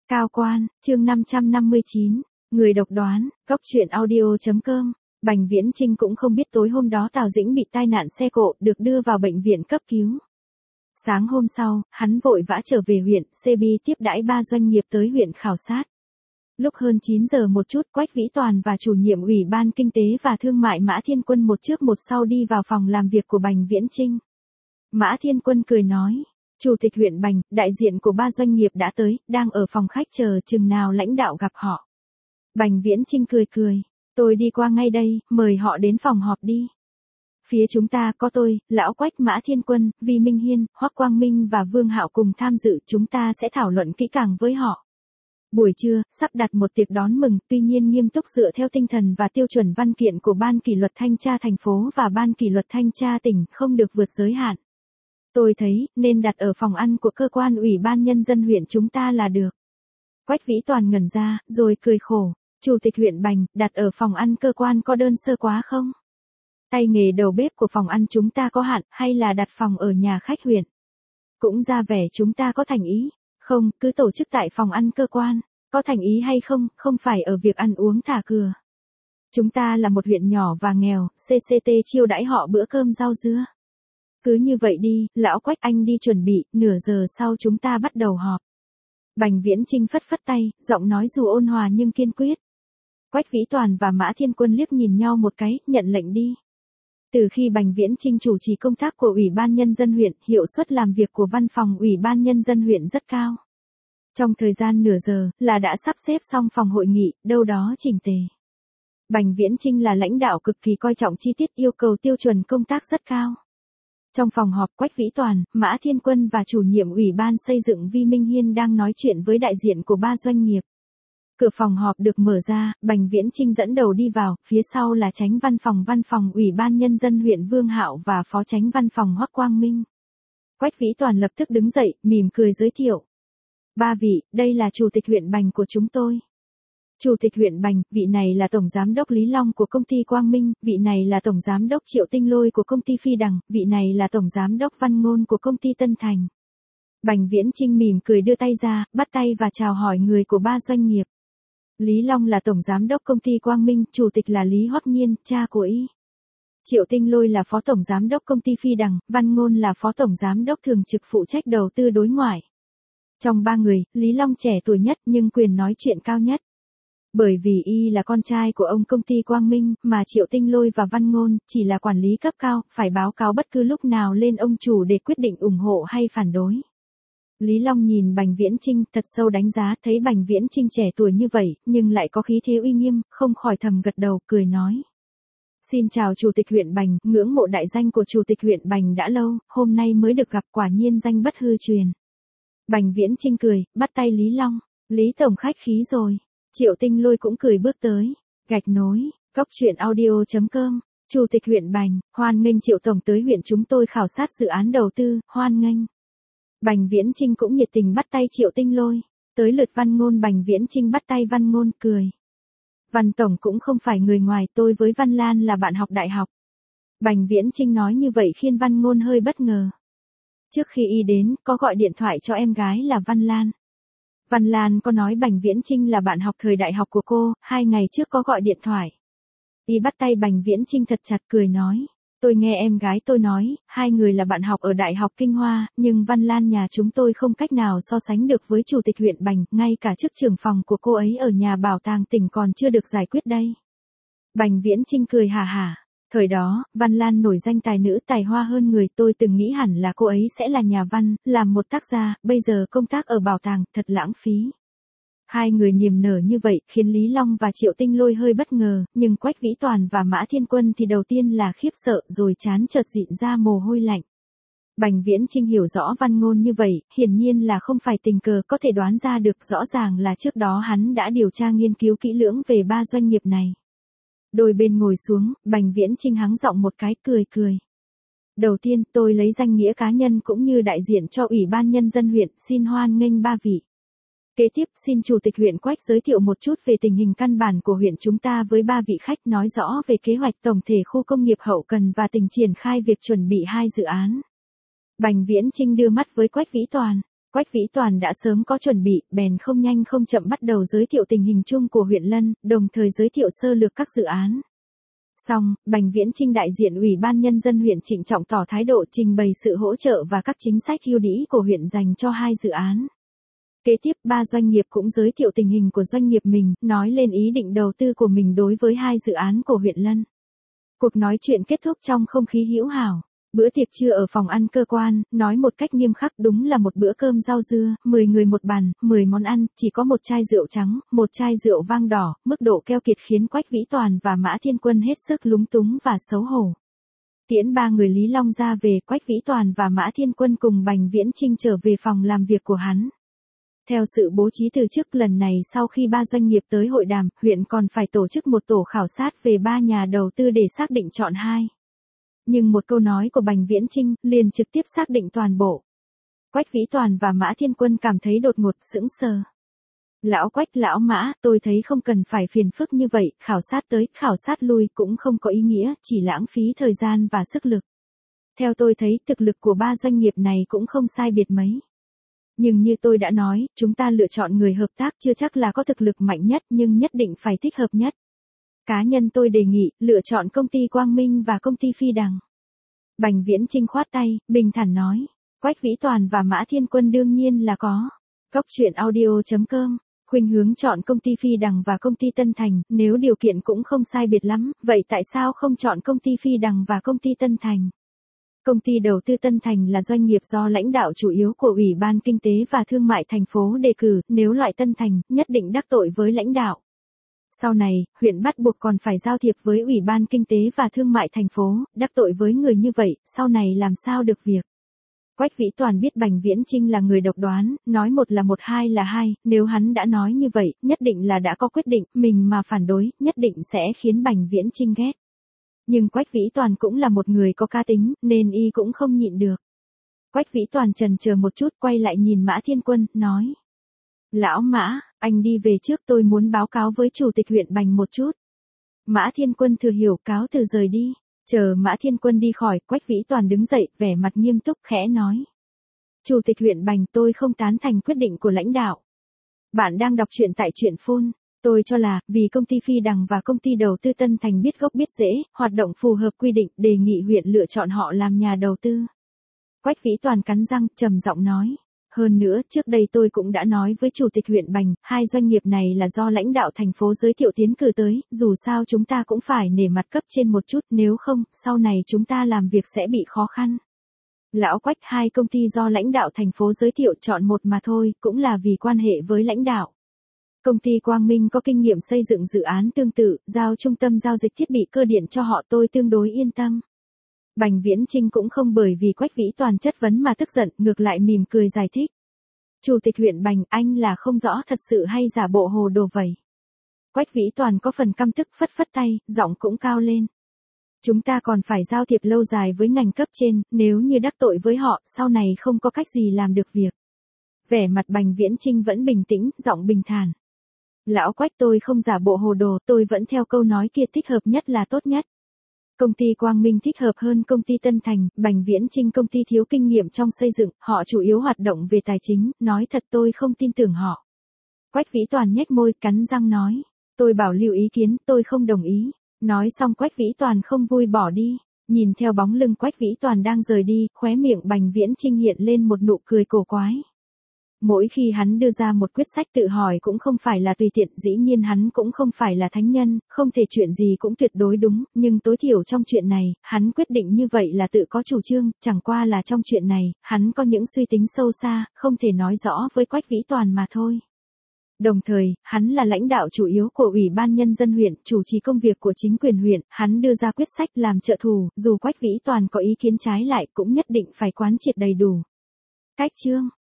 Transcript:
Cao quan, chương 559, người độc đoán, góc truyện audio.com. Bành Viễn Chinh cũng không biết tối hôm đó Tào Dĩnh bị tai nạn xe cộ được đưa vào bệnh viện cấp cứu. Sáng hôm sau, hắn vội vã trở về huyện, CB tiếp đãi 3 doanh nghiệp tới huyện khảo sát. Lúc hơn 9 giờ một chút, Quách Vĩ Toàn và chủ nhiệm Ủy ban Kinh tế và Thương mại Mã Thiên Quân một trước một sau đi vào phòng làm việc của Bành Viễn Chinh. Mã Thiên Quân cười nói, Chủ tịch huyện Bành, đại diện của 3 doanh nghiệp đã tới, đang ở phòng khách chờ chừng nào lãnh đạo gặp họ. Bành Viễn Chinh cười, tôi đi qua ngay đây, mời họ đến phòng họp đi. Phía chúng ta có tôi, Lão Quách, Mã Thiên Quân, Vi Minh Hiên, Hoắc Quang Minh và Vương Hạo cùng tham dự, chúng ta sẽ thảo luận kỹ càng với họ. Buổi trưa, sắp đặt một tiệc đón mừng, tuy nhiên nghiêm túc dựa theo tinh thần và tiêu chuẩn văn kiện của Ban kỷ luật thanh tra thành phố và Ban kỷ luật thanh tra tỉnh, không được vượt giới hạn. Tôi thấy, nên đặt ở phòng ăn của cơ quan Ủy ban Nhân dân huyện chúng ta là được. Quách Vĩ Toàn ngẩn ra, rồi cười khổ. Chủ tịch huyện Bành, đặt ở phòng ăn cơ quan có đơn sơ quá không? Tay nghề đầu bếp của phòng ăn chúng ta có hạn, hay là đặt phòng ở nhà khách huyện? Cũng ra vẻ chúng ta có thành ý. Không, cứ tổ chức tại phòng ăn cơ quan. Có thành ý hay không, không phải ở việc ăn uống thả cửa. Chúng ta là một huyện nhỏ và nghèo, CCT chiêu đãi họ bữa cơm rau dưa. Cứ như vậy đi, Lão Quách anh đi chuẩn bị, nửa giờ sau chúng ta bắt đầu họp. Bành Viễn Chinh phất phất tay, giọng nói dù ôn hòa nhưng kiên quyết. Quách Vĩ Toàn và Mã Thiên Quân liếc nhìn nhau một cái, nhận lệnh đi. Từ khi Bành Viễn Chinh chủ trì công tác của Ủy ban Nhân dân huyện, hiệu suất làm việc của văn phòng Ủy ban Nhân dân huyện rất cao. Trong thời gian nửa giờ, là đã sắp xếp xong phòng hội nghị, đâu đó chỉnh tề. Bành Viễn Chinh là lãnh đạo cực kỳ coi trọng chi tiết, yêu cầu tiêu chuẩn công tác rất cao. Trong phòng họp, Quách Vĩ Toàn, Mã Thiên Quân và chủ nhiệm Ủy ban xây dựng Vi Minh Hiên đang nói chuyện với đại diện của 3 doanh nghiệp. Cửa phòng họp được mở ra, Bành Viễn Chinh dẫn đầu đi vào, phía sau là chánh văn phòng Ủy ban Nhân dân huyện Vương Hạo và phó chánh văn phòng Hoắc Quang Minh. Quách Vĩ Toàn lập tức đứng dậy, mỉm cười giới thiệu. 3 vị, đây là chủ tịch huyện Bành của chúng tôi. Chủ tịch huyện Bành, vị này là Tổng Giám đốc Lý Long của công ty Quang Minh, vị này là Tổng Giám đốc Triệu Tinh Lôi của công ty Phi Đằng, vị này là Tổng Giám đốc Văn Ngôn của công ty Tân Thành. Bành Viễn Chinh mỉm cười đưa tay ra, bắt tay và chào hỏi người của 3 doanh nghiệp. Lý Long là Tổng Giám đốc công ty Quang Minh, Chủ tịch là Lý Hoắc Nhiên, cha của y. Triệu Tinh Lôi là Phó Tổng Giám đốc công ty Phi Đằng, Văn Ngôn là Phó Tổng Giám đốc thường trực phụ trách đầu tư đối ngoại. Trong 3 người, Lý Long trẻ tuổi nhất nhưng quyền nói chuyện cao nhất. Bởi vì y là con trai của ông công ty Quang Minh, mà Triệu Tinh Lôi và Văn Ngôn chỉ là quản lý cấp cao, phải báo cáo bất cứ lúc nào lên ông chủ để quyết định ủng hộ hay phản đối. Lý Long nhìn Bành Viễn Chinh thật sâu đánh giá, thấy Bành Viễn Chinh trẻ tuổi như vậy, nhưng lại có khí thế uy nghiêm, không khỏi thầm gật đầu, cười nói. Xin chào Chủ tịch huyện Bành, ngưỡng mộ đại danh của Chủ tịch huyện Bành đã lâu, hôm nay mới được gặp, quả nhiên danh bất hư truyền. Bành Viễn Chinh cười, bắt tay Lý Long. Lý Tổng khách khí rồi. Triệu Tinh Lôi cũng cười bước tới. Gạch nối, góc truyện audio.com. Chủ tịch huyện Bành, hoan nghênh Triệu Tổng tới huyện chúng tôi khảo sát dự án đầu tư, hoan nghênh. Bành Viễn Chinh cũng nhiệt tình bắt tay Triệu Tinh Lôi. Tới lượt Văn Ngôn, Bành Viễn Chinh bắt tay Văn Ngôn, cười. Văn Tổng cũng không phải người ngoài, tôi với Văn Lan là bạn học đại học. Bành Viễn Chinh nói như vậy khiến Văn Ngôn hơi bất ngờ. Trước khi y đến, có gọi điện thoại cho em gái là Văn Lan. Văn Lan có nói Bành Viễn Chinh là bạn học thời đại học của cô, 2 ngày trước có gọi điện thoại. Y bắt tay Bành Viễn Chinh thật chặt, cười nói. Tôi nghe em gái tôi nói, 2 người là bạn học ở Đại học Kinh Hoa, nhưng Văn Lan nhà chúng tôi không cách nào so sánh được với Chủ tịch huyện Bành, ngay cả chức trưởng phòng của cô ấy ở nhà bảo tàng tỉnh còn chưa được giải quyết đây. Bành Viễn Chinh cười hà hả. Thời đó, Văn Lan nổi danh tài nữ tài hoa hơn người, tôi từng nghĩ hẳn là cô ấy sẽ là nhà văn, làm một tác gia, bây giờ công tác ở bảo tàng, thật lãng phí. 2 người niềm nở như vậy, khiến Lý Long và Triệu Tinh Lôi hơi bất ngờ, nhưng Quách Vĩ Toàn và Mã Thiên Quân thì đầu tiên là khiếp sợ, rồi trán chợt dịn ra mồ hôi lạnh. Bành Viễn Chinh hiểu rõ Văn Ngôn như vậy, hiển nhiên là không phải tình cờ, có thể đoán ra được, rõ ràng là trước đó hắn đã điều tra nghiên cứu kỹ lưỡng về 3 doanh nghiệp này. Đôi bên ngồi xuống, Bành Viễn Chinh hắng giọng một cái, cười. Đầu tiên, tôi lấy danh nghĩa cá nhân cũng như đại diện cho Ủy ban Nhân dân huyện, xin hoan nghênh 3 vị. Kế tiếp, xin Chủ tịch huyện Quách giới thiệu một chút về tình hình căn bản của huyện chúng ta với 3 vị khách, nói rõ về kế hoạch tổng thể khu công nghiệp hậu cần và tình triển khai việc chuẩn bị 2 dự án. Bành Viễn Chinh đưa mắt với Quách Vĩ Toàn. Quách Vĩ Toàn đã sớm có chuẩn bị, bèn không nhanh không chậm bắt đầu giới thiệu tình hình chung của huyện Lân, đồng thời giới thiệu sơ lược các dự án. Xong, Bành Viễn Chinh đại diện Ủy ban Nhân dân huyện trịnh trọng tỏ thái độ trình bày sự hỗ trợ và các chính sách ưu đãi của huyện dành cho 2 dự án. Kế tiếp 3 doanh nghiệp cũng giới thiệu tình hình của doanh nghiệp mình, nói lên ý định đầu tư của mình đối với 2 dự án của huyện Lân. Cuộc nói chuyện kết thúc trong không khí hữu hảo. Bữa tiệc trưa ở phòng ăn cơ quan, nói một cách nghiêm khắc đúng là một bữa cơm rau dưa, 10 người một bàn, 10 món ăn, chỉ có một chai rượu trắng, một chai rượu vang đỏ, mức độ keo kiệt khiến Quách Vĩ Toàn và Mã Thiên Quân hết sức lúng túng và xấu hổ. Tiễn 3 người Lý Long ra về, Quách Vĩ Toàn và Mã Thiên Quân cùng Bành Viễn Chinh trở về phòng làm việc của hắn. Theo sự bố trí từ trước lần này, sau khi 3 doanh nghiệp tới hội đàm, huyện còn phải tổ chức một tổ khảo sát về 3 nhà đầu tư để xác định chọn 2. Nhưng một câu nói của Bành Viễn Chinh liền trực tiếp xác định toàn bộ. Quách Vĩ Toàn và Mã Thiên Quân cảm thấy đột ngột, sững sờ. Lão Quách, lão Mã, tôi thấy không cần phải phiền phức như vậy, khảo sát tới, khảo sát lui cũng không có ý nghĩa, chỉ lãng phí thời gian và sức lực. Theo tôi thấy thực lực của 3 doanh nghiệp này cũng không sai biệt mấy. Nhưng như tôi đã nói, chúng ta lựa chọn người hợp tác chưa chắc là có thực lực mạnh nhất nhưng nhất định phải thích hợp nhất. Cá nhân tôi đề nghị, lựa chọn công ty Quang Minh và công ty Phi Đằng. Bành Viễn Chinh khoát tay, bình thản nói. Quách Vĩ Toàn và Mã Thiên Quân đương nhiên là có. Cốc truyện audio.com, khuynh hướng chọn công ty Phi Đằng và công ty Tân Thành, nếu điều kiện cũng không sai biệt lắm, vậy tại sao không chọn công ty Phi Đằng và công ty Tân Thành? Công ty đầu tư Tân Thành là doanh nghiệp do lãnh đạo chủ yếu của Ủy ban Kinh tế và Thương mại thành phố đề cử, nếu loại Tân Thành, nhất định đắc tội với lãnh đạo. Sau này, huyện bắt buộc còn phải giao thiệp với Ủy ban Kinh tế và Thương mại thành phố, đắc tội với người như vậy, sau này làm sao được việc. Quách Vĩ Toàn biết Bành Viễn Chinh là người độc đoán, nói một là một, hai là hai, nếu hắn đã nói như vậy, nhất định là đã có quyết định, mình mà phản đối, nhất định sẽ khiến Bành Viễn Chinh ghét. Nhưng Quách Vĩ Toàn cũng là một người có cá tính, nên y cũng không nhịn được. Quách Vĩ Toàn chần chờ một chút, quay lại nhìn Mã Thiên Quân, nói. Lão Mã, anh đi về trước, tôi muốn báo cáo với Chủ tịch huyện Bành một chút. Mã Thiên Quân thừa hiểu, cáo từ rời đi. Chờ Mã Thiên Quân đi khỏi, Quách Vĩ Toàn đứng dậy, vẻ mặt nghiêm túc, khẽ nói. Chủ tịch huyện Bành, tôi không tán thành quyết định của lãnh đạo. Bạn đang đọc truyện tại truyện Phone. Tôi cho là, vì công ty Phi Đằng và công ty đầu tư Tân Thành biết gốc biết rễ, hoạt động phù hợp quy định, đề nghị huyện lựa chọn họ làm nhà đầu tư. Quách Vĩ Toàn cắn răng, trầm giọng nói. Hơn nữa, trước đây tôi cũng đã nói với Chủ tịch huyện Bành, 2 doanh nghiệp này là do lãnh đạo thành phố giới thiệu tiến cử tới, dù sao chúng ta cũng phải nể mặt cấp trên một chút, nếu không, sau này chúng ta làm việc sẽ bị khó khăn. Lão Quách, 2 công ty do lãnh đạo thành phố giới thiệu chọn một mà thôi, cũng là vì quan hệ với lãnh đạo. Công ty Quang Minh có kinh nghiệm xây dựng dự án tương tự, giao trung tâm giao dịch thiết bị cơ điện cho họ, tôi tương đối yên tâm. Bành Viễn Chinh cũng không bởi vì Quách Vĩ Toàn chất vấn mà tức giận, ngược lại mỉm cười giải thích. Chủ tịch huyện Bành, anh là không rõ thật sự hay giả bộ hồ đồ vậy. Quách Vĩ Toàn có phần căm tức, phất phất tay, giọng cũng cao lên. Chúng ta còn phải giao thiệp lâu dài với ngành cấp trên, nếu như đắc tội với họ, sau này không có cách gì làm được việc. Vẻ mặt Bành Viễn Chinh vẫn bình tĩnh, giọng bình thản. Lão Quách, tôi không giả bộ hồ đồ, tôi vẫn theo câu nói kia, thích hợp nhất là tốt nhất. Công ty Quang Minh thích hợp hơn công ty Tân Thành, Bành Viễn Chinh công ty thiếu kinh nghiệm trong xây dựng, họ chủ yếu hoạt động về tài chính, nói thật tôi không tin tưởng họ. Quách Vĩ Toàn nhếch môi, cắn răng nói, tôi bảo lưu ý kiến, tôi không đồng ý. Nói xong Quách Vĩ Toàn không vui bỏ đi, nhìn theo bóng lưng Quách Vĩ Toàn đang rời đi, khóe miệng Bành Viễn Chinh hiện lên một nụ cười cổ quái. Mỗi khi hắn đưa ra một quyết sách tự hỏi cũng không phải là tùy tiện, dĩ nhiên hắn cũng không phải là thánh nhân, không thể chuyện gì cũng tuyệt đối đúng, nhưng tối thiểu trong chuyện này, hắn quyết định như vậy là tự có chủ trương, chẳng qua là trong chuyện này, hắn có những suy tính sâu xa, không thể nói rõ với Quách Vĩ Toàn mà thôi. Đồng thời, hắn là lãnh đạo chủ yếu của Ủy ban Nhân dân huyện, chủ trì công việc của chính quyền huyện, hắn đưa ra quyết sách làm trợ thủ, dù Quách Vĩ Toàn có ý kiến trái lại cũng nhất định phải quán triệt đầy đủ. Cách chương